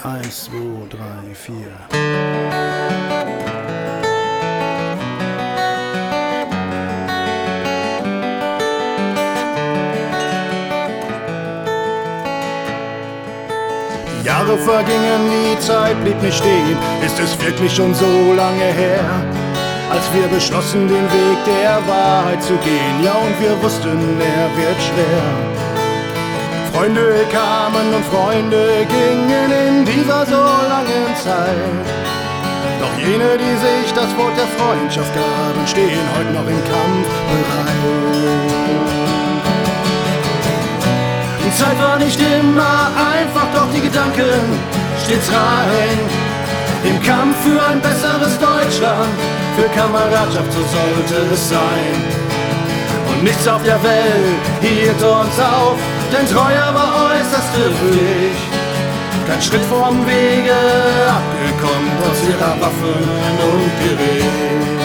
1, 2, 3, 4. Die Jahre vergingen, die Zeit blieb nicht stehen. Ist es wirklich schon so lange her, als wir beschlossen, den Weg der Wahrheit zu gehen? Ja, und wir wussten, er wird schwer. Freunde kamen und Freunde gingen in dieser so langen Zeit. Doch jene, die sich das Wort der Freundschaft gaben, stehen heute noch im Kampf bereit. Die Zeit war nicht immer einfach, doch die Gedanken stets rein. Im Kampf für ein besseres Deutschland, für Kameradschaft, so sollte es sein. Und nichts auf der Welt hielt uns auf, denn Treue war äußerst Pflicht. Kein Schritt vom Wege abgekommen, trotz ihrer Waffen und Gerät.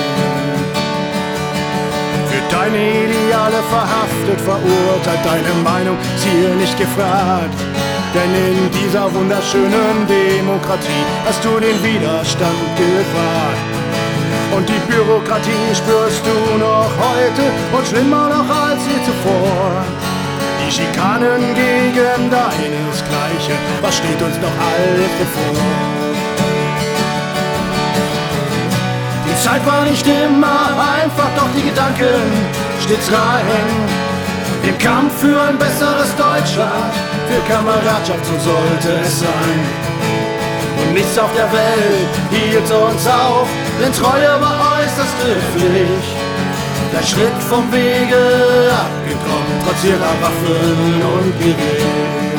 Für deine Ideale verhaftet, verurteilt, deine Meinung ist hier nicht gefragt. Denn in dieser wunderschönen Demokratie hast du den Widerstand gewagt. Und die Bürokratie spürst du noch heute und schlimmer noch als je zuvor. Die Schikanen gegen deinesgleichen, was steht uns noch alles bevor? Die Zeit war nicht immer einfach, doch die Gedanken stets rein. Im Kampf für ein besseres Deutschland, für Kameradschaft, so sollte es sein. Und nichts auf der Welt hielt uns auf, denn Treue war äußerste Pflicht. Kein Schritt vom Wege abgekommen, trotz ihrer Waffen und Gerät.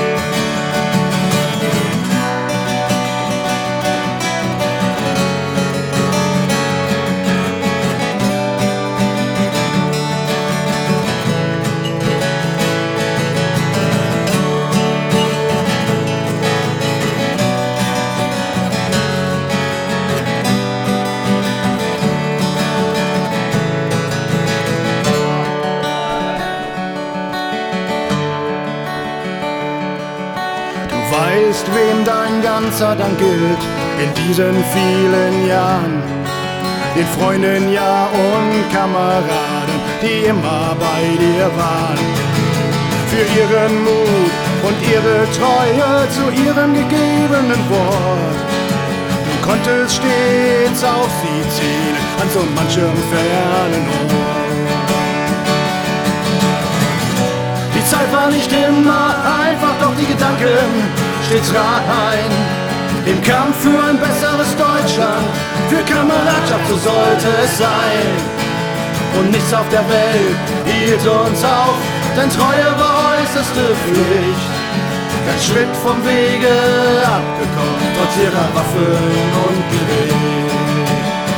Weißt, wem dein ganzer Dank gilt in diesen vielen Jahren. Den Freunden, ja, und Kameraden, die immer bei dir waren. Für ihren Mut und ihre Treue zu ihrem gegebenen Wort. Du konntest stets auf sie zählen, an so manchem fernen Ort. Die Zeit war nicht immer einfach, doch die Gedanken stets rein. Im Kampf für ein besseres Deutschland, für Kameradschaft, so sollte es sein. Und nichts auf der Welt hielt uns auf, denn Treue war äußerste Pflicht. Kein Schritt vom Wege abgekommen, trotz ihrer Waffen und Gerät.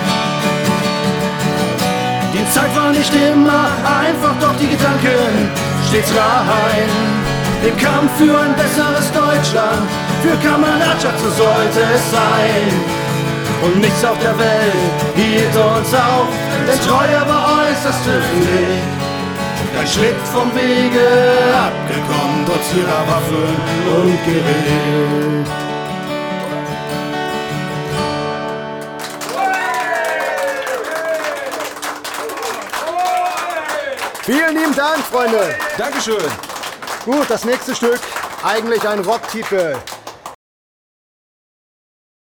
Die Zeit war nicht immer einfach, doch die Gedanken stets rein. Im Kampf für ein besseres Deutschland, für Kameradschaft, so sollte es sein. Und nichts auf der Welt hielt uns auf, denn Treue war äußerste Pflicht. Kein Schritt vom Wege abgekommen, trotz ihrer Waffen und Gerät. Vielen lieben Dank, Freunde. Dankeschön. Gut, das nächste Stück, eigentlich ein Rocktitel.